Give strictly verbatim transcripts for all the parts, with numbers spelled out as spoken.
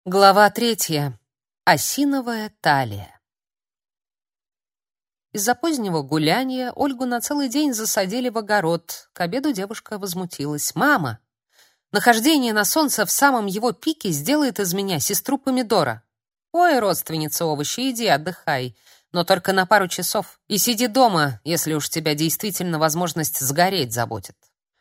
Глава третья. Осиновая талия. Из-за позднего гуляния Ольгу на целый день засадили в огород. К обеду девушка возмутилась. «Мама, нахождение на солнце в самом его пике сделает из меня сестру помидора. Ой, родственница овощи, иди отдыхай, но только на пару часов. И сиди дома, если уж тебя действительно возможность сгореть заботит».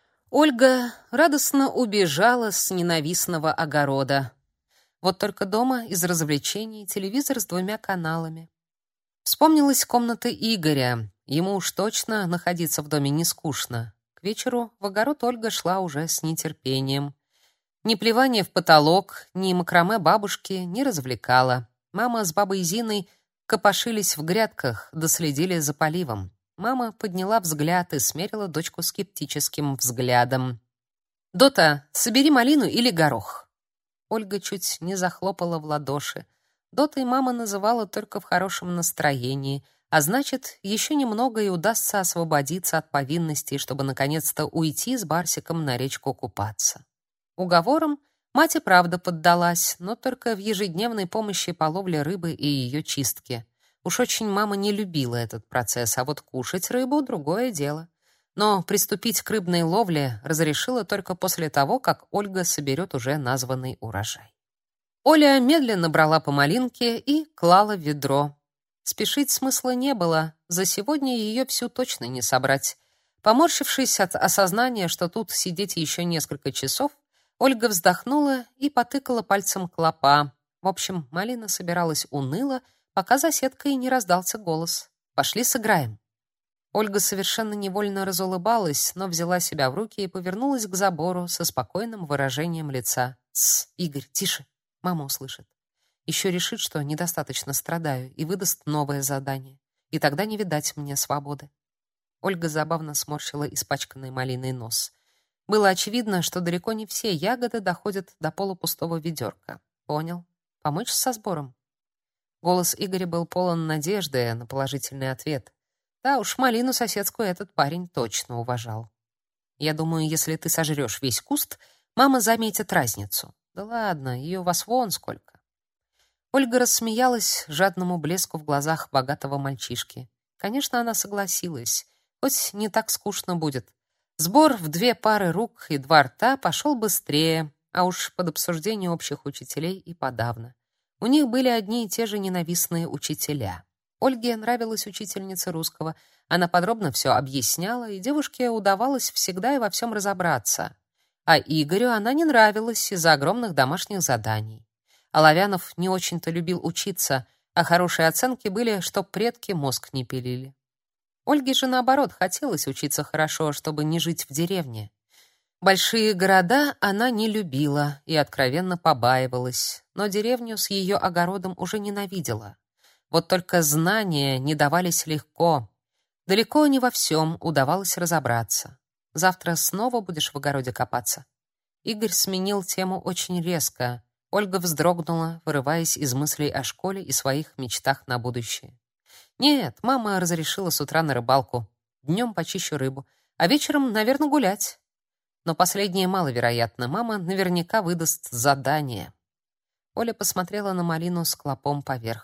Ольга радостно убежала с ненавистного огорода. Вот только дома из развлечений телевизор с двумя каналами. Вспомнилась комната Игоря. Ему уж точно находиться в доме не скучно. К вечеру в огород Ольга шла уже с нетерпением. Ни плевание в потолок, ни макраме бабушки не развлекало. Мама с бабой Зиной копошились в грядках, доследили за поливом. Мама подняла взгляд и смерила дочку скептическим взглядом. «Дота, собери малину или горох». Ольга чуть не захлопала в ладоши. Дотой мама называла только в хорошем настроении, а значит, еще немного и удастся освободиться от повинностей, чтобы наконец-то уйти с Барсиком на речку купаться. Уговором мать и правда поддалась, но только в ежедневной помощи по ловле рыбы и ее чистке. Уж очень мама не любила этот процесс, а вот кушать рыбу — другое дело. Но приступить к рыбной ловле разрешила только после того, как Ольга соберет уже названный урожай. Оля медленно брала по малинке и клала в ведро. Спешить смысла не было, за сегодня ее всю точно не собрать. Поморщившись от осознания, что тут сидеть еще несколько часов, Ольга вздохнула и потыкала пальцем клопа. В общем, малина собиралась уныло, пока за сеткой не раздался голос: «Пошли сыграем». Ольга совершенно невольно разулыбалась, но взяла себя в руки и повернулась к забору со спокойным выражением лица. «Тсс, Игорь, тише, мама услышит. Еще решит, что недостаточно страдаю, и выдаст новое задание. И тогда не видать мне свободы». Ольга забавно сморщила испачканный малиной нос. Было очевидно, что далеко не все ягоды доходят до полупустого ведерка. «Понял. Помочь со сбором?» Голос Игоря был полон надежды на положительный ответ. Да уж, малину соседскую этот парень точно уважал. «Я думаю, если ты сожрешь весь куст, мама заметит разницу». «Да ладно, ее у вас вон сколько». Ольга рассмеялась жадному блеску в глазах богатого мальчишки. Конечно, она согласилась. Хоть не так скучно будет. Сбор в две пары рук и два рта пошел быстрее, а уж под обсуждение общих учителей и подавно. У них были одни и те же ненавистные учителя. Ольге нравилась учительница русского. Она подробно все объясняла, и девушке удавалось всегда и во всем разобраться. А Игорю она не нравилась из-за огромных домашних заданий. Оловянов не очень-то любил учиться, а хорошие оценки были, чтоб предки мозг не пилили. Ольге же, наоборот, хотелось учиться хорошо, чтобы не жить в деревне. Большие города она не любила и откровенно побаивалась, но деревню с ее огородом уже ненавидела. Вот только знания не давались легко. Далеко не во всем удавалось разобраться. Завтра снова будешь в огороде копаться? Игорь сменил тему очень резко. Ольга вздрогнула, вырываясь из мыслей о школе и своих мечтах на будущее. Нет, мама разрешила с утра на рыбалку. Днем почищу рыбу, а вечером, наверное, гулять. Но последнее маловероятно. Мама наверняка выдаст задание. Оля посмотрела на малину с клопом поверх.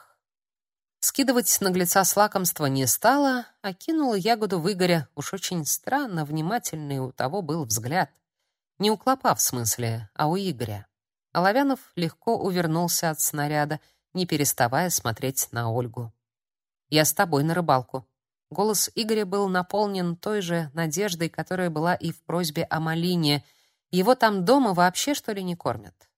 Скидывать наглеца с лакомства не стала, а кинула ягоду в Игоря. Уж очень странно внимательный у того был взгляд. Не у клопа в смысле, а у Игоря. Оловянов легко увернулся от снаряда, не переставая смотреть на Ольгу. «Я с тобой на рыбалку». Голос Игоря был наполнен той же надеждой, которая была и в просьбе о малине. Его там дома вообще, что ли, не кормят?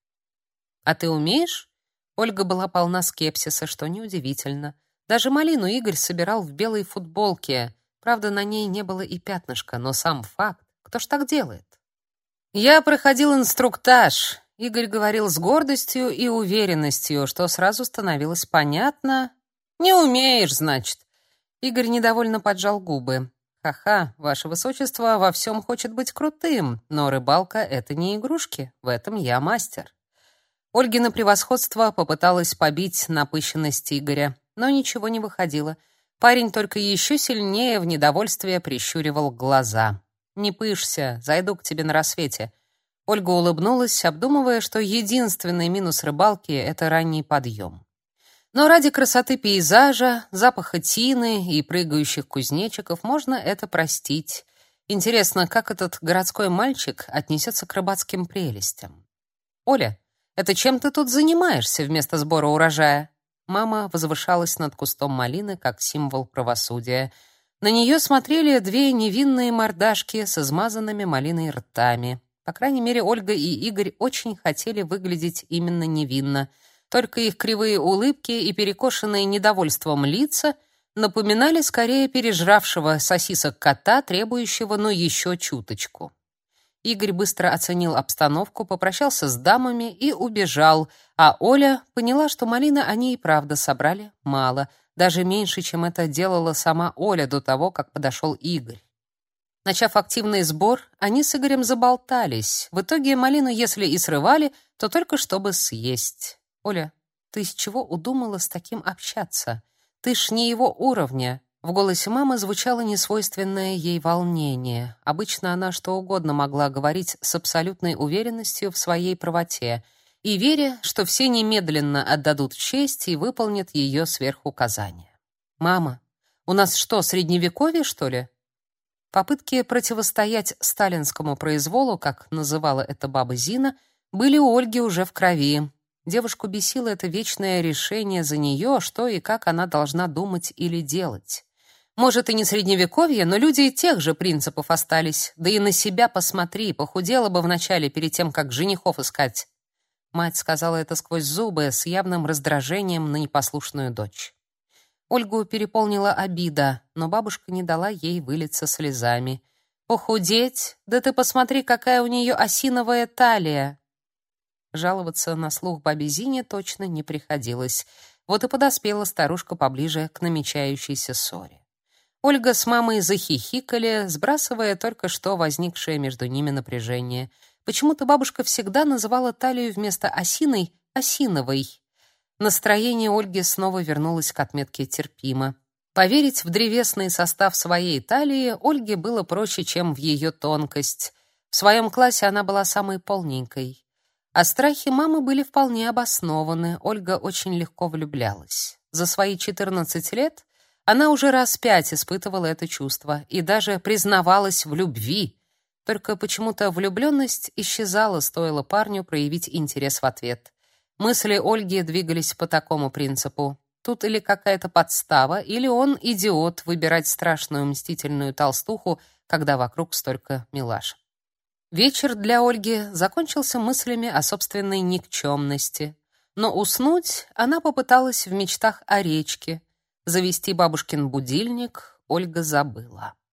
«А ты умеешь?» Ольга была полна скепсиса, что неудивительно. Даже малину Игорь собирал в белой футболке. Правда, на ней не было и пятнышка, но сам факт. Кто ж так делает? «Я проходил инструктаж», — Игорь говорил с гордостью и уверенностью, что сразу становилось понятно. «Не умеешь, значит». Игорь недовольно поджал губы. «Ха-ха, ваше высочество во всем хочет быть крутым, но рыбалка — это не игрушки, в этом я мастер». Ольгино превосходство попыталась побить напыщенность Игоря, но ничего не выходило. Парень только еще сильнее в недовольстве прищуривал глаза. «Не пышься, зайду к тебе на рассвете». Ольга улыбнулась, обдумывая, что единственный минус рыбалки — это ранний подъем. Но ради красоты пейзажа, запаха тины и прыгающих кузнечиков можно это простить. Интересно, как этот городской мальчик отнесется к рыбацким прелестям. «Оля, это чем ты тут занимаешься вместо сбора урожая?» Мама возвышалась над кустом малины, как символ правосудия. На нее смотрели две невинные мордашки с измазанными малиной ртами. По крайней мере, Ольга и Игорь очень хотели выглядеть именно невинно. Только их кривые улыбки и перекошенные недовольством лица напоминали скорее пережравшего сосисок кота, требующего ну еще чуточку. Игорь быстро оценил обстановку, попрощался с дамами и убежал, а Оля поняла, что малины они и правда собрали мало, даже меньше, чем это делала сама Оля до того, как подошел Игорь. Начав активный сбор, они с Игорем заболтались. В итоге малину, если и срывали, то только чтобы съесть. «Оля, ты с чего удумала с таким общаться? Ты ж не его уровня». В голосе мамы звучало несвойственное ей волнение. Обычно она что угодно могла говорить с абсолютной уверенностью в своей правоте и веря, что все немедленно отдадут честь и выполнят ее сверхуказания. «Мама, у нас что, средневековье, что ли?» Попытки противостоять сталинскому произволу, как называла это баба Зина, были у Ольги уже в крови. Девушку бесило это вечное решение за нее, что и как она должна думать или делать. Может, и не средневековье, но люди и тех же принципов остались. Да и на себя посмотри, похудела бы вначале перед тем, как женихов искать. Мать сказала это сквозь зубы, с явным раздражением на непослушную дочь. Ольгу переполнила обида, но бабушка не дала ей вылиться слезами. «Похудеть? Да ты посмотри, какая у нее осиновая талия!» Жаловаться на слух бабе Зине точно не приходилось. Вот и подоспела старушка поближе к намечающейся ссоре. Ольга с мамой захихикали, сбрасывая только что возникшее между ними напряжение. Почему-то бабушка всегда называла талию вместо осиной осиновой. Настроение Ольги снова вернулось к отметке терпимо. Поверить в древесный состав своей талии Ольге было проще, чем в ее тонкость. В своем классе она была самой полненькой. А страхи мамы были вполне обоснованы. Ольга очень легко влюблялась. За свои четырнадцать лет она уже раз пять испытывала это чувство и даже признавалась в любви. Только почему-то влюбленность исчезала, стоило парню проявить интерес в ответ. Мысли Ольги двигались по такому принципу: тут или какая-то подстава, или он идиот выбирать страшную мстительную толстуху, когда вокруг столько милаш. Вечер для Ольги закончился мыслями о собственной никчемности, но уснуть она попыталась в мечтах о речке. Завести бабушкин будильник Ольга забыла.